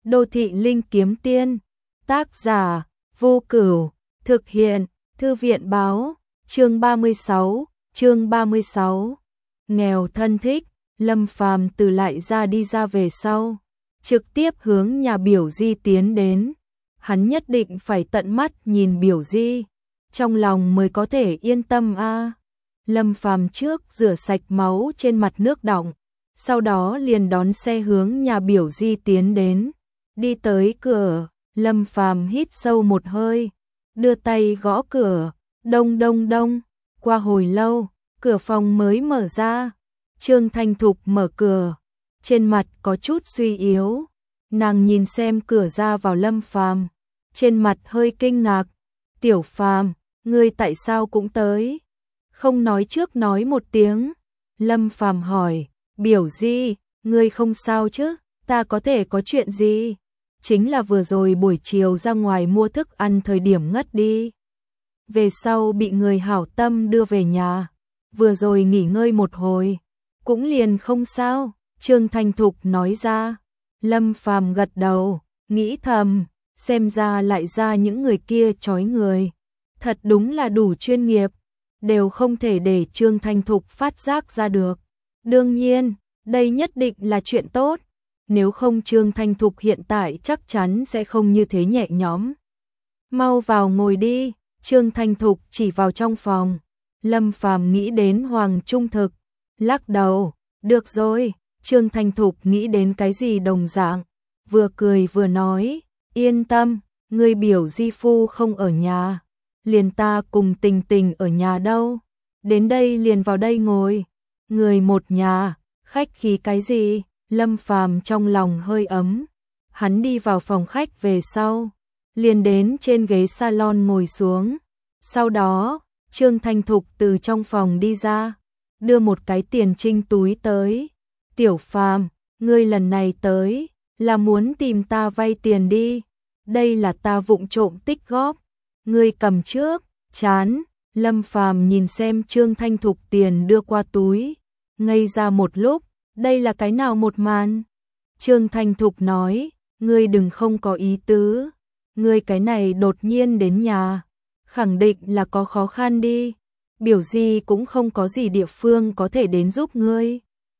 Đô thị linh kiếm tiên. Tác giả Vô Cửu. Thực hiện Thư viện báo. Chương 36. Nghèo thân thích. Lâm Phàm từ lại ra đi ra về sau, trực tiếp hướng nhà Biểu Di tiến đến. Hắn nhất định phải tận mắt nhìn Biểu Di, trong lòng mới có thể yên tâm a. Lâm Phàm trước rửa sạch máu trên mặt nước đọng, sau đó liền đón xe hướng nhà Biểu Di tiến đến. Đi tới cửa, Lâm Phàm hít sâu một hơi, đưa tay gõ cửa, đông đông đông. Qua hồi lâu, cửa phòng mới mở ra. Trương Thanh Thục mở cửa, trên mặt có chút suy yếu. Nàng nhìn xem cửa ra vào Lâm Phàm, trên mặt hơi kinh ngạc. "Tiểu Phàm, ngươi tại sao cũng tới? Không nói trước nói một tiếng." Lâm Phàm hỏi. "Biểu Di, ngươi không sao chứ?" "Ta có thể có chuyện gì? Chính là vừa rồi buổi chiều ra ngoài mua thức ăn thời điểm ngất đi. Về sau bị người hảo tâm đưa về nhà, vừa rồi nghỉ ngơi một hồi, cũng liền không sao." Trương Thanh Thục nói ra. Lâm Phàm gật đầu, nghĩ thầm, xem ra lại ra những người kia chói người. Thật đúng là đủ chuyên nghiệp, đều không thể để Trương Thanh Thục phát giác ra được. Đương nhiên, đây nhất định là chuyện tốt, nếu không Trương Thanh Thục hiện tại chắc chắn sẽ không như thế nhẹ nhõm. "Mau vào ngồi đi." Trương Thanh Thục chỉ vào trong phòng. Lâm Phàm nghĩ đến Hoàng Trung Thực, lắc đầu. "Được rồi." Trương Thanh Thục nghĩ đến cái gì đồng dạng, vừa cười vừa nói, "Yên tâm, người Biểu Di phu không ở nhà, liền ta cùng Tình Tình ở nhà đâu. Đến đây liền vào đây ngồi, người một nhà, khách khí cái gì." Lâm Phàm trong lòng hơi ấm. Hắn đi vào phòng khách về sau, liền đến trên ghế salon ngồi xuống. Sau đó, Trương Thanh Thục từ trong phòng đi ra, đưa một cái tiền trinh túi tới. "Tiểu Phàm, ngươi lần này tới là muốn tìm ta vay tiền đi. Đây là ta vụng trộm tích góp, ngươi cầm trước." Chán. Lâm Phàm nhìn xem Trương Thanh Thục tiền đưa qua túi, ngây ra một lúc, đây là cái nào một màn? Trương Thanh Thục nói, "Ngươi đừng không có ý tứ, ngươi cái này đột nhiên đến nhà, khẳng định là có khó khăn đi. Biểu Di cũng không có gì địa phương có thể đến giúp ngươi."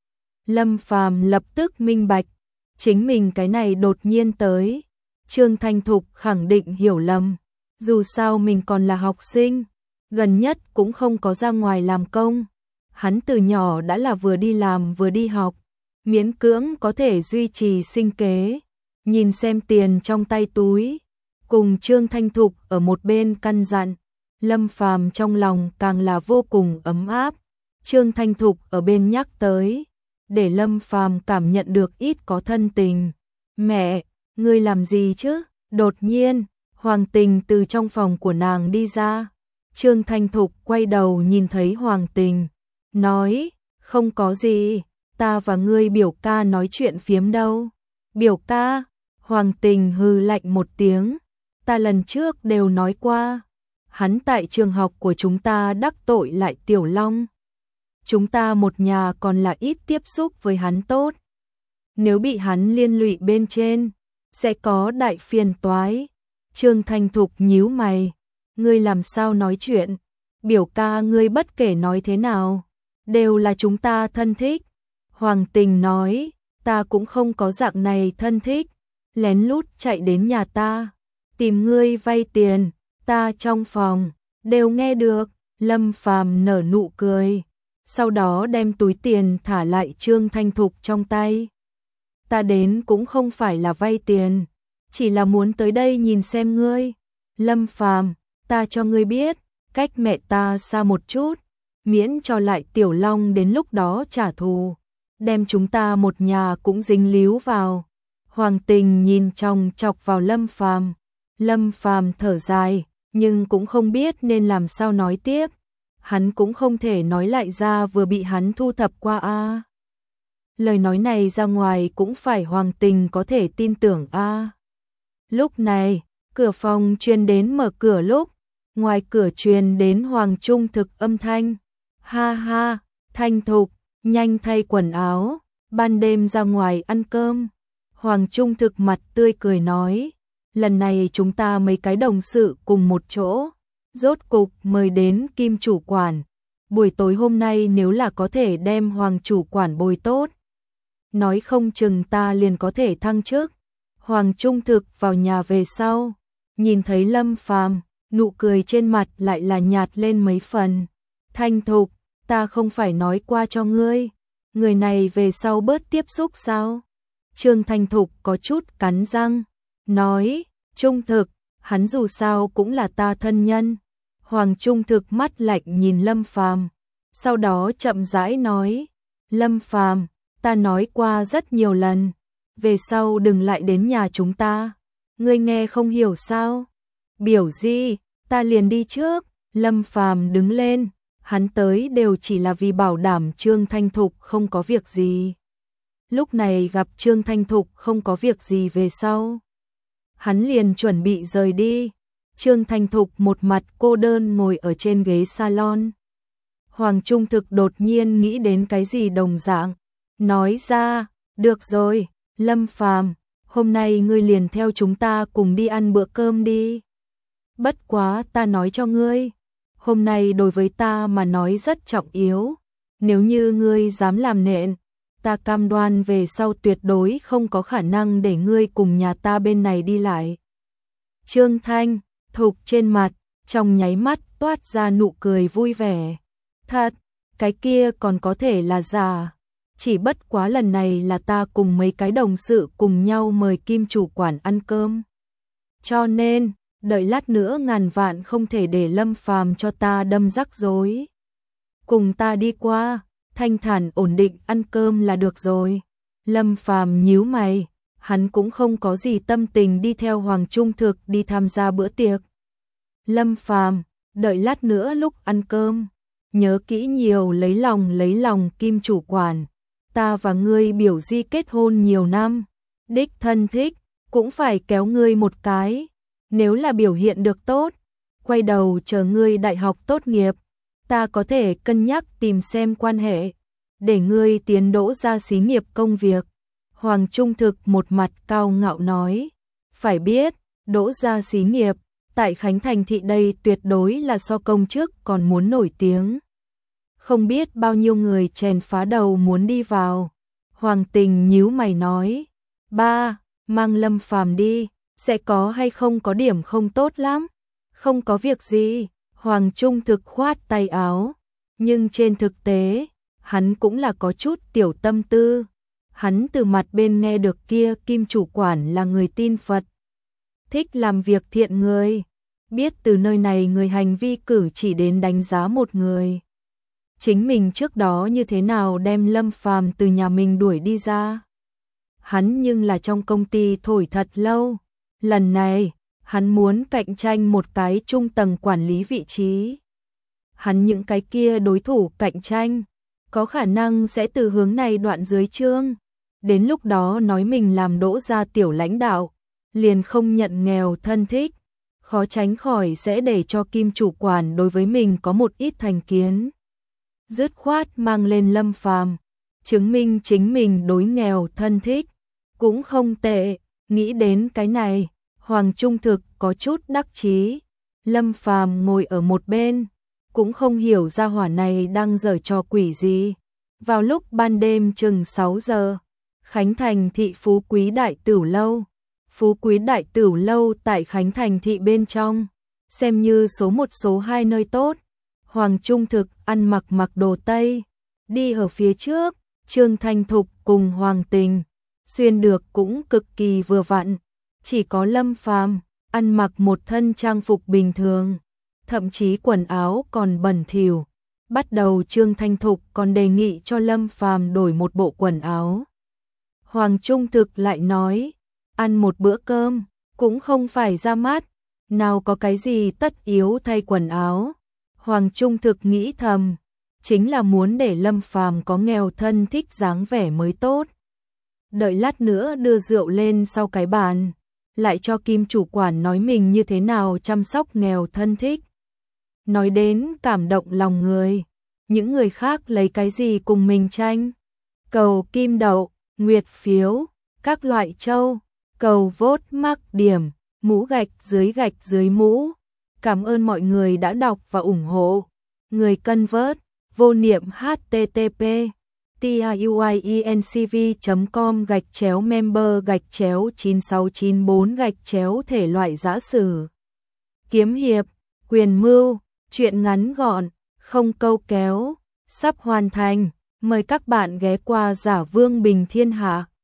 Lâm Phàm lập tức minh bạch, chính mình cái này đột nhiên tới, Trương Thanh Thục khẳng định hiểu lầm. Dù sao mình còn là học sinh, gần nhất cũng không có ra ngoài làm công. Hắn từ nhỏ đã là vừa đi làm vừa đi học, miễn cưỡng có thể duy trì sinh kế. Nhìn xem tiền trong tay túi, cùng Trương Thanh Thục ở một bên căn dặn, Lâm Phàm trong lòng càng là vô cùng ấm áp. Trương Thanh Thục ở bên nhắc tới, để Lâm Phàm cảm nhận được ít có thân tình. "Mẹ, ngươi làm gì chứ?" Đột nhiên, Hoàng Tình từ trong phòng của nàng đi ra. Trương Thanh Thục quay đầu nhìn thấy Hoàng Tình, nói, "Không có gì, ta và ngươi biểu ca nói chuyện phiếm đâu." "Biểu ca?" Hoàng Tình hừ lạnh một tiếng, "Ta lần trước đều nói qua, hắn tại trường học của chúng ta đắc tội lại Tiểu Long. Chúng ta một nhà còn là ít tiếp xúc với hắn tốt. Nếu bị hắn liên lụy bên trên, sẽ có đại phiền toái." Trương Thanh Thục nhíu mày, "Ngươi làm sao nói chuyện? Biểu ca ngươi bất kể nói thế nào, đều là chúng ta thân thích." Hoàng Tình nói, "Ta cũng không có dạng này thân thích, lén lút chạy đến nhà ta, tìm ngươi vay tiền, ta trong phòng, đều nghe được." Lâm Phàm nở nụ cười, sau đó đem túi tiền thả lại Trương Thanh Thục trong tay. "Ta đến cũng không phải là vay tiền, chỉ là muốn tới đây nhìn xem ngươi. Lâm Phàm, ta cho ngươi biết, cách mẹ ta xa một chút, miễn cho lại Tiểu Long đến lúc đó trả thù, đem chúng ta một nhà cũng dính líu vào." Hoàng Tình nhìn chòng chọc vào Lâm Phàm. Lâm Phàm thở dài, nhưng cũng không biết nên làm sao nói tiếp. Hắn cũng không thể nói lại ra vừa bị hắn thu thập qua a. Lời nói này ra ngoài cũng phải Hoàng Tình có thể tin tưởng a. Lúc này, cửa phòng truyền đến mở cửa lúc, ngoài cửa truyền đến Hoàng Trung Thực âm thanh. "Ha ha, Thanh Thục, nhanh thay quần áo, ban đêm ra ngoài ăn cơm." Hoàng Trung Thực mặt tươi cười nói, lần này chúng ta mấy cái đồng sự cùng một chỗ, rốt cục mời đến Kim chủ quản. Buổi tối hôm nay nếu là có thể đem Hoàng chủ quản bồi tốt, nói không chừng ta liền có thể thăng chức. Hoàng Trung Thực vào nhà về sau, nhìn thấy Lâm Phàm, nụ cười trên mặt lại là nhạt lên mấy phần. Thanh Thục, ta không phải nói qua cho ngươi, người này về sau bớt tiếp xúc sao? Trương Thanh Thục có chút cắn răng, nói, Trung Thực, hắn dù sao cũng là ta thân nhân. Hoàng Trung Thực mắt lạnh nhìn Lâm Phàm, sau đó chậm rãi nói, Lâm Phàm, ta nói qua rất nhiều lần, về sau đừng lại đến nhà chúng ta, ngươi nghe không hiểu sao? Biểu Di, ta liền đi trước. Lâm Phàm đứng lên, hắn tới đều chỉ là vì bảo đảm Trương Thanh Thục không có việc gì. Lúc này gặp Trương Thanh Thục không có việc gì về sau, hắn liền chuẩn bị rời đi. Trương Thanh Thục một mặt cô đơn ngồi ở trên ghế salon. Hoàng Trung Thực đột nhiên nghĩ đến cái gì đồng dạng, nói ra, được rồi, Lâm Phàm, hôm nay ngươi liền theo chúng ta cùng đi ăn bữa cơm đi. Bất quá ta nói cho ngươi, hôm nay đối với ta mà nói rất trọng yếu, nếu như ngươi dám làm nện, ta cam đoan về sau tuyệt đối không có khả năng để ngươi cùng nhà ta bên này đi lại. Trương Thanh Thục trên mặt, trong nháy mắt toát ra nụ cười vui vẻ. Thật, cái kia còn có thể là giả. Chỉ bất quá lần này là ta cùng mấy cái đồng sự cùng nhau mời Kim chủ quản ăn cơm. Cho nên, đợi lát nữa ngàn vạn không thể để Lâm Phàm cho ta đâm rắc rối. Cùng ta đi qua, thanh thản ổn định ăn cơm là được rồi. Lâm Phàm nhíu mày, hắn cũng không có gì tâm tình đi theo Hoàng Trung Thực đi tham gia bữa tiệc. Lâm Phàm, đợi lát nữa lúc ăn cơm, nhớ kỹ nhiều lấy lòng Kim chủ quản. Ta và ngươi Biểu Di kết hôn nhiều năm, đích thân thích, cũng phải kéo ngươi một cái. Nếu là biểu hiện được tốt, quay đầu chờ ngươi đại học tốt nghiệp, ta có thể cân nhắc tìm xem quan hệ, để ngươi tiến đỗ ra xí nghiệp công việc. Hoàng Trung Thực một mặt cao ngạo nói, phải biết, đỗ ra xí nghiệp, tại Khánh Thành thị đây tuyệt đối là so công chức còn muốn nổi tiếng. Không biết bao nhiêu người chèn phá đầu muốn đi vào. Hoàng Tình nhíu mày nói, ba, mang Lâm Phàm đi, sẽ có hay không có điểm không tốt lắm. Không có việc gì, Hoàng Trung Thực khoát tay áo, nhưng trên thực tế, hắn cũng là có chút tiểu tâm tư. Hắn từ mặt bên nghe được kia Kim chủ quản là người tin Phật, thích làm việc thiện người, biết từ nơi này người hành vi cử chỉ đến đánh giá một người. Chính mình trước đó như thế nào đem Lâm Phàm từ nhà mình đuổi đi ra. Hắn nhưng là trong công ty thổi thật lâu, lần này, hắn muốn cạnh tranh một cái trung tầng quản lý vị trí. Hắn những cái kia đối thủ cạnh tranh, có khả năng sẽ từ hướng này đoạn dưới chương. Đến lúc đó nói mình làm đỗ ra tiểu lãnh đạo, liền không nhận nghèo thân thích, khó tránh khỏi sẽ để cho Kim chủ quản đối với mình có một ít thành kiến. Dứt khoát mang lên Lâm Phàm, chứng minh chính mình đối nghèo thân thích, cũng không tệ. Nghĩ đến cái này, Hoàng Trung Thực có chút đắc chí. Lâm Phàm ngồi ở một bên, cũng không hiểu ra hỏa này đang giở trò quỷ gì. Vào lúc ban đêm chừng 6 giờ, Khánh Thành thị Phú Quý Đại Tửu Lâu. Phú Quý Đại Tửu Lâu tại Khánh Thành thị bên trong, xem như số 1 số 2 nơi tốt. Hoàng Trung Thực ăn mặc đồ Tây, đi ở phía trước, Trương Thanh Thục cùng Hoàng Tình, xuyên được cũng cực kỳ vừa vặn. Chỉ có Lâm Phàm ăn mặc một thân trang phục bình thường, thậm chí quần áo còn bẩn thỉu. Bắt đầu Trương Thanh Thục còn đề nghị cho Lâm Phàm đổi một bộ quần áo. Hoàng Trung Thực lại nói, ăn một bữa cơm, cũng không phải ra mắt, nào có cái gì tất yếu thay quần áo. Hoàng Trung Thực nghĩ thầm, chính là muốn để Lâm Phàm có nghèo thân thích dáng vẻ mới tốt. Đợi lát nữa đưa rượu lên sau cái bàn, lại cho Kim chủ quản nói mình như thế nào chăm sóc nghèo thân thích. Nói đến cảm động lòng người, những người khác lấy cái gì cùng mình tranh. Cầu kim đậu, nguyệt phiếu, các loại châu, cầu vote mark điểm, mũ gạch dưới mũ. Cảm ơn mọi người đã đọc và ủng hộ. Người convert, vô niệm http tiuincv.com/member/9694- thể loại giả sử, kiếm hiệp, quyền mưu, truyện ngắn gọn, không câu kéo, sắp hoàn thành. Mời các bạn ghé qua Giả Vương Bình Thiên Hạ.